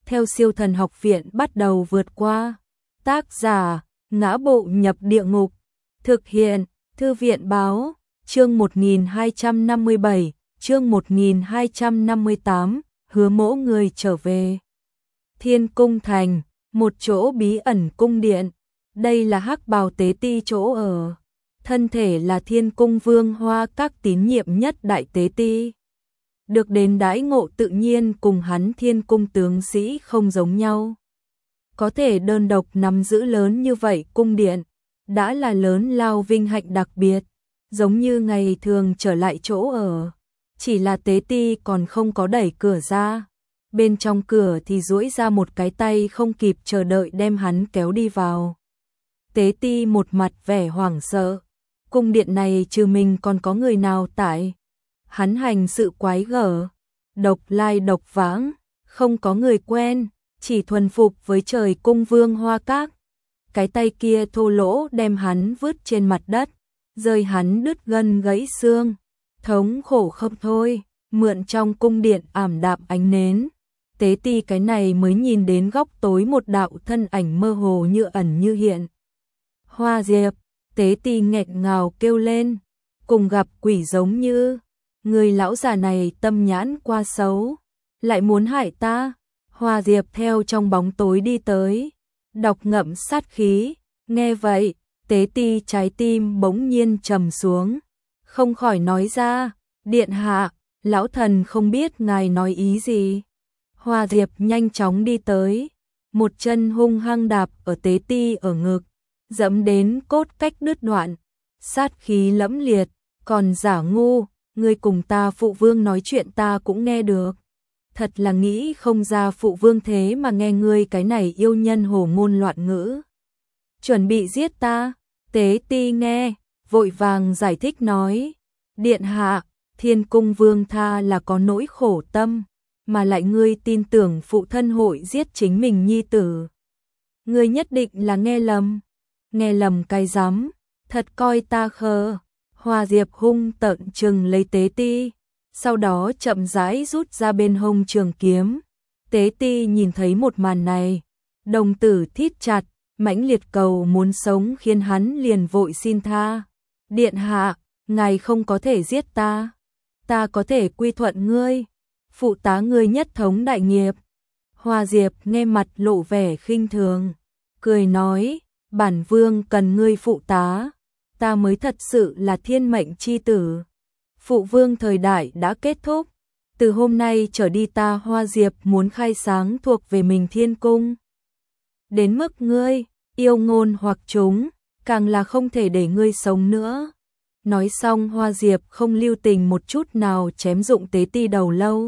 theo Siêu Thần Học Viện bắt đầu vượt qua. Tác giả: Ngã Bộ Nhập Địa Ngục. Thực hiện: Thư viện báo. Chương 1257, chương 1258, Hứa Mỗ người trở về. Thiên Cung Thành, một chỗ bí ẩn cung điện. Đây là Hắc Bào Tế Ti chỗ ở. Thân thể là Thiên Cung Vương Hoa Các tín nhiệm nhất Đại Tế Ti. Được đến đãi ngộ tự nhiên cùng hắn Thiên Cung tướng sĩ không giống nhau. Có thể đơn độc nắm giữ lớn như vậy cung điện, đã là lớn lao vinh hạnh đặc biệt, giống như ngày thường trở lại chỗ ở. Chỉ là Tế Ti còn không có đẩy cửa ra, bên trong cửa thì duỗi ra một cái tay không kịp chờ đợi đem hắn kéo đi vào. Tế Ti một mặt vẻ hoảng sợ, cung điện này trừ mình còn có người nào tại? Hắn hành sự quái gở, độc lai độc vãng, không có người quen, chỉ thuần phục với trời cung Vương Hoa Các. Cái tay kia thô lỗ đem hắn vứt trên mặt đất, rơi hắn đứt gân gãy xương, thống khổ không thôi. Mượn trong cung điện ảm đạm ánh nến, Tế Ti cái này mới nhìn đến góc tối một đạo thân ảnh mơ hồ như ẩn như hiện. Hoa Diệp. Tế Ti nghẹn ngào kêu lên, cùng gặp quỷ giống như. Người lão già này tâm nhãn quá xấu, lại muốn hại ta. Hoa Diệp theo trong bóng tối đi tới, đọc ngậm sát khí. Nghe vậy, Tế Ti trái tim bỗng nhiên trầm xuống, không khỏi nói ra: Điện hạ, lão thần không biết ngài nói ý gì. Hoa Diệp nhanh chóng đi tới, một chân hung hăng đạp ở Tế Ti ở ngực, dẫm đến cốt cách đứt đoạn, sát khí lẫm liệt. Còn giả ngu, ngươi cùng ta phụ vương nói chuyện ta cũng nghe được. Thật là nghĩ không ra phụ vương thế mà nghe ngươi cái này yêu nhân hồ ngôn loạn ngữ. Chuẩn bị giết ta. Tế Ti nghe, vội vàng giải thích nói: Điện hạ, Thiên Cung Vương tha là có nỗi khổ tâm, mà lại ngươi tin tưởng phụ thân hội giết chính mình nhi tử. Ngươi nhất định là nghe lầm. Nghe lầm cái rắm, thật coi ta khờ. Hoa Diệp hung tợn trừng lấy Tế Ti, sau đó chậm rãi rút ra bên hông trường kiếm. Tế Ti nhìn thấy một màn này, đồng tử thít chặt, mãnh liệt cầu muốn sống khiến hắn liền vội xin tha. Điện hạ, ngài không có thể giết ta, ta có thể quy thuận ngươi, phụ tá ngươi nhất thống đại nghiệp. Hoa Diệp nghe mặt lộ vẻ khinh thường, cười nói: Bản vương cần ngươi phụ tá, ta mới thật sự là thiên mệnh chi tử. Phụ vương thời đại đã kết thúc, từ hôm nay trở đi ta Hoa Diệp muốn khai sáng thuộc về mình Thiên Cung. Đến mức ngươi, yêu ngôn hoặc chúng, càng là không thể để ngươi sống nữa. Nói xong Hoa Diệp không lưu tình một chút nào chém dụng Tế Ti đầu lâu.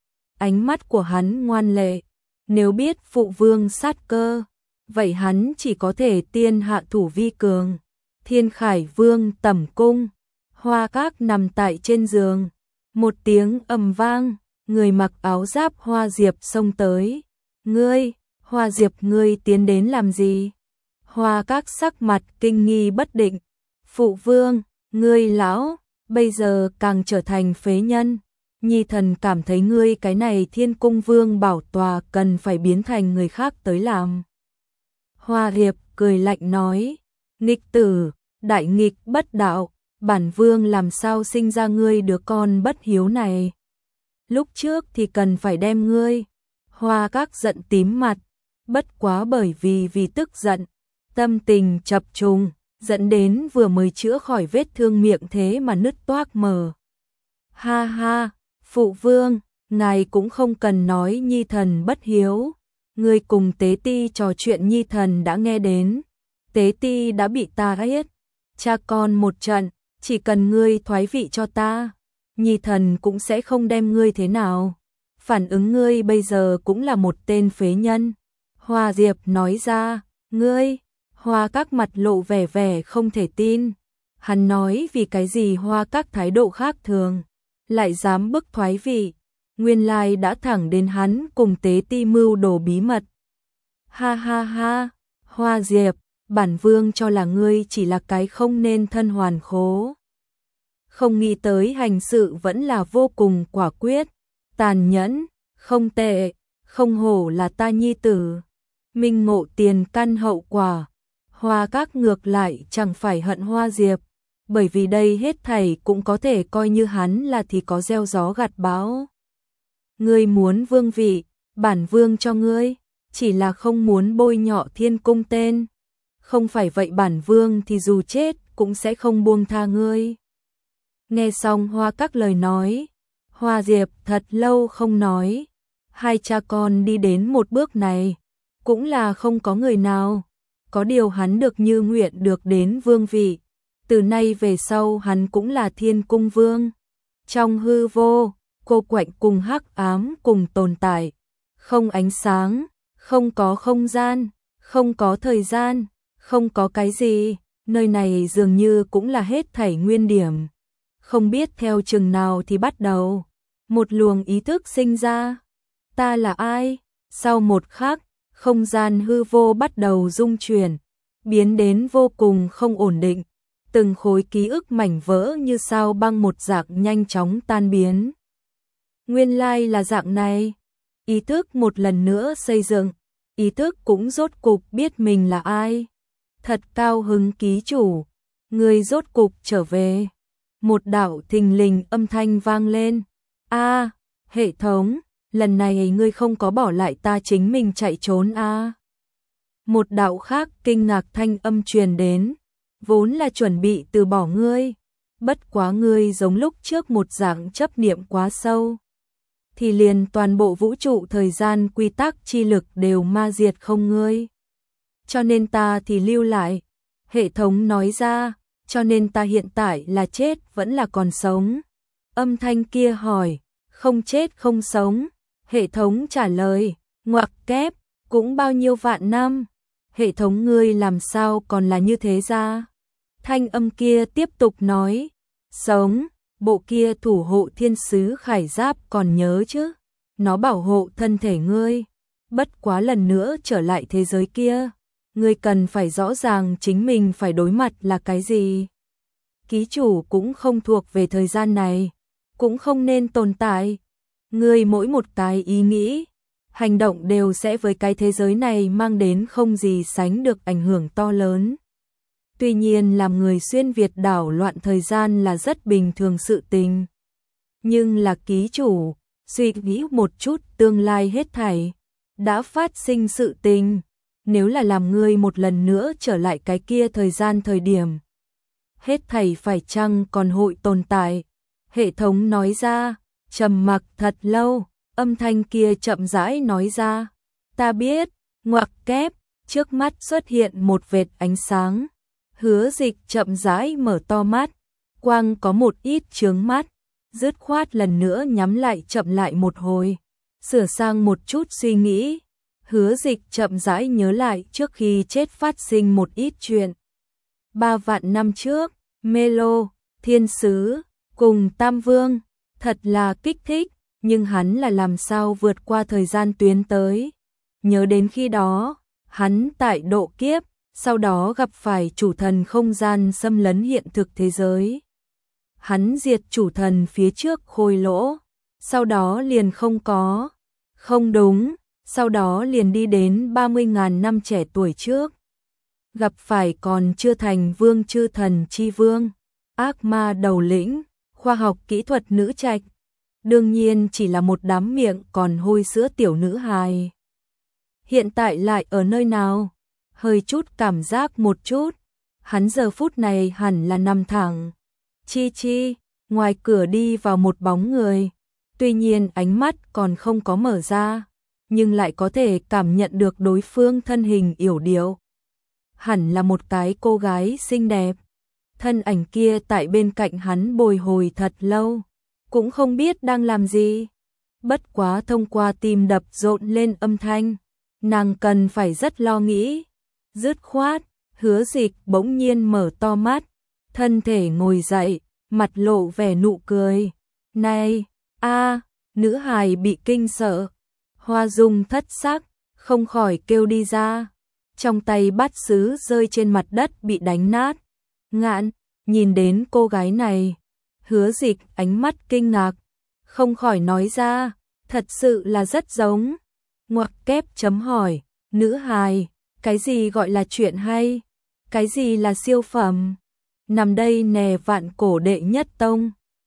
Ánh mắt của hắn ngoan lệ, nếu biết phụ vương sát cơ, vậy hắn chỉ có thể tiên hạ thủ vi cường. Thiên Khải Vương tẩm cung, Hoa Các nằm tại trên giường, một tiếng ầm vang, người mặc áo giáp Hoa Diệp xông tới. Ngươi, Hoa Diệp, ngươi tiến đến làm gì? Hoa Các sắc mặt kinh nghi bất định. Phụ vương, ngươi lão, bây giờ càng trở thành phế nhân. Nhi thần cảm thấy ngươi cái này Thiên Cung Vương bảo tòa cần phải biến thành người khác tới làm. Hoa Diệp cười lạnh nói: Nghịch tử, đại nghịch bất đạo, bản vương làm sao sinh ra ngươi đứa con bất hiếu này. Lúc trước thì cần phải đem ngươi. Hoa Các giận tím mặt, bất quá bởi vì tức giận, tâm tình chập trùng, dẫn đến vừa mới chữa khỏi vết thương miệng thế mà nứt toác mở. Ha ha, phụ vương, ngài cũng không cần nói nhi thần bất hiếu. Ngươi cùng Tế Ti trò chuyện nhi thần đã nghe đến. Tế Ti đã bị ta giết, cha con một trận, chỉ cần ngươi thoái vị cho ta, nhi thần cũng sẽ không đem ngươi thế nào. Phản ứng ngươi bây giờ cũng là một tên phế nhân. Hoa Diệp nói ra: Ngươi. Hoa Các mặt lộ vẻ không thể tin. Hắn nói vì cái gì Hoa Các thái độ khác thường, lại dám bức thoái vị. Nguyên lai đã thẳng đến hắn cùng Tế Ti mưu đồ bí mật. Ha ha ha, Hoa Diệp, bản vương cho là ngươi chỉ là cái không nên thân hoàn khố. Không nghĩ tới hành sự vẫn là vô cùng quả quyết, tàn nhẫn, không tệ, không hổ là ta nhi tử, minh ngộ tiền căn hậu quả. Hoa Các ngược lại chẳng phải hận Hoa Diệp, bởi vì đây hết thảy cũng có thể coi như hắn là thì có gieo gió gặt bão. Ngươi muốn vương vị, bản vương cho ngươi, chỉ là không muốn bôi nhọ Thiên Cung tên. Không phải vậy bản vương thì dù chết cũng sẽ không buông tha ngươi. Nghe xong Hoa Các lời nói, Hoa Diệp thật lâu không nói. Hai cha con đi đến một bước này, cũng là không có người nào. Có điều hắn được như nguyện được đến vương vị. Từ nay về sau hắn cũng là Thiên Cung vương. Trong hư vô, cô quạnh cùng hắc ám cùng tồn tại. Không ánh sáng, không có không gian, không có thời gian, không có cái gì. Nơi này dường như cũng là hết thảy nguyên điểm. Không biết theo chừng nào thì bắt đầu. Một luồng ý thức sinh ra. Ta là ai? Sau một khắc, không gian hư vô bắt đầu rung chuyển, biến đến vô cùng không ổn định. Từng khối ký ức mảnh vỡ như sao băng một dạng nhanh chóng tan biến. Nguyên lai là dạng này. Ý thức một lần nữa xây dựng. Ý thức cũng rốt cục biết mình là ai. Thật cao hứng ký chủ. Người rốt cục trở về. Một đạo thình lình âm thanh vang lên. A, hệ thống, lần này ngươi không có bỏ lại ta chính mình chạy trốn a. Một đạo khác kinh ngạc thanh âm truyền đến. Vốn là chuẩn bị từ bỏ ngươi. Bất quá ngươi giống lúc trước một dạng chấp niệm quá sâu. Thì liền toàn bộ vũ trụ thời gian quy tắc chi lực đều ma diệt không ngươi. Cho nên ta thì lưu lại. Hệ thống nói ra, cho nên ta hiện tại là chết vẫn là còn sống. Âm thanh kia hỏi, không chết không sống. Hệ thống trả lời, ngoặc kép, cũng bao nhiêu vạn năm. Hệ thống ngươi làm sao còn là như thế ra? Thanh âm kia tiếp tục nói, sống, bộ kia thủ hộ thiên sứ khải giáp còn nhớ chứ? Nó bảo hộ thân thể ngươi. Bất quá lần nữa trở lại thế giới kia. Ngươi cần phải rõ ràng chính mình phải đối mặt là cái gì. Ký chủ cũng không thuộc về thời gian này, cũng không nên tồn tại. Ngươi mỗi một cái ý nghĩ, hành động đều sẽ với cái thế giới này mang đến không gì sánh được ảnh hưởng to lớn. Tuy nhiên làm người xuyên Việt đảo loạn thời gian là rất bình thường sự tình. Nhưng là ký chủ, suy nghĩ một chút tương lai hết thảy, đã phát sinh sự tình. Nếu là làm ngươi một lần nữa trở lại cái kia thời gian thời điểm, hết thảy phải chăng còn hội tồn tại? Hệ thống nói ra, trầm mặc thật lâu, âm thanh kia chậm rãi nói ra, ta biết, ngoặc kép, trước mắt xuất hiện một vệt ánh sáng. Hứa Dịch chậm rãi mở to mắt, quang có một ít chướng mắt, dứt khoát lần nữa nhắm lại chậm lại một hồi, sửa sang một chút suy nghĩ. Hứa Dịch chậm rãi nhớ lại trước khi chết phát sinh một ít chuyện. 3 vạn năm trước, Melo, Thiên Sứ, cùng Tam Vương, thật là kích thích, nhưng hắn là làm sao vượt qua thời gian tuyến tới. Nhớ đến khi đó, hắn tại độ kiếp, sau đó gặp phải chủ thần không gian xâm lấn hiện thực thế giới. Hắn diệt chủ thần phía trước khôi lỗ, sau đó liền không có. Không đúng, sau đó liền đi đến 30.000 năm trẻ tuổi trước. Gặp phải còn chưa thành vương chư thần chi vương, ác ma đầu lĩnh, khoa học kỹ thuật nữ trạch. Đương nhiên chỉ là một đám miệng còn hôi sữa tiểu nữ hài. Hiện tại lại ở nơi nào? Hơi chút cảm giác một chút. Hắn giờ phút này hẳn là nằm thẳng. Chi chi, ngoài cửa đi vào một bóng người. Tuy nhiên ánh mắt còn không có mở ra, nhưng lại có thể cảm nhận được đối phương thân hình yểu điệu. Hẳn là một cái cô gái xinh đẹp. Thân ảnh kia tại bên cạnh hắn bồi hồi thật lâu, cũng không biết đang làm gì. Bất quá thông qua tim đập rộn lên âm thanh, nàng cần phải rất lo nghĩ. Dứt khoát, Hứa Dịch bỗng nhiên mở to mắt, thân thể ngồi dậy, mặt lộ vẻ nụ cười. Này, nữ hài bị kinh sợ, hoa dung thất sắc, không khỏi kêu đi ra. Trong tay bát sứ rơi trên mặt đất bị đánh nát. Ngạn, nhìn đến cô gái này, Hứa Dịch ánh mắt kinh ngạc, không khỏi nói ra, thật sự là rất giống. Ngoặc kép chấm hỏi, nữ hài, cái gì gọi là chuyện hay? Cái gì là siêu phẩm? Nằm đây nè vạn cổ đệ nhất tông.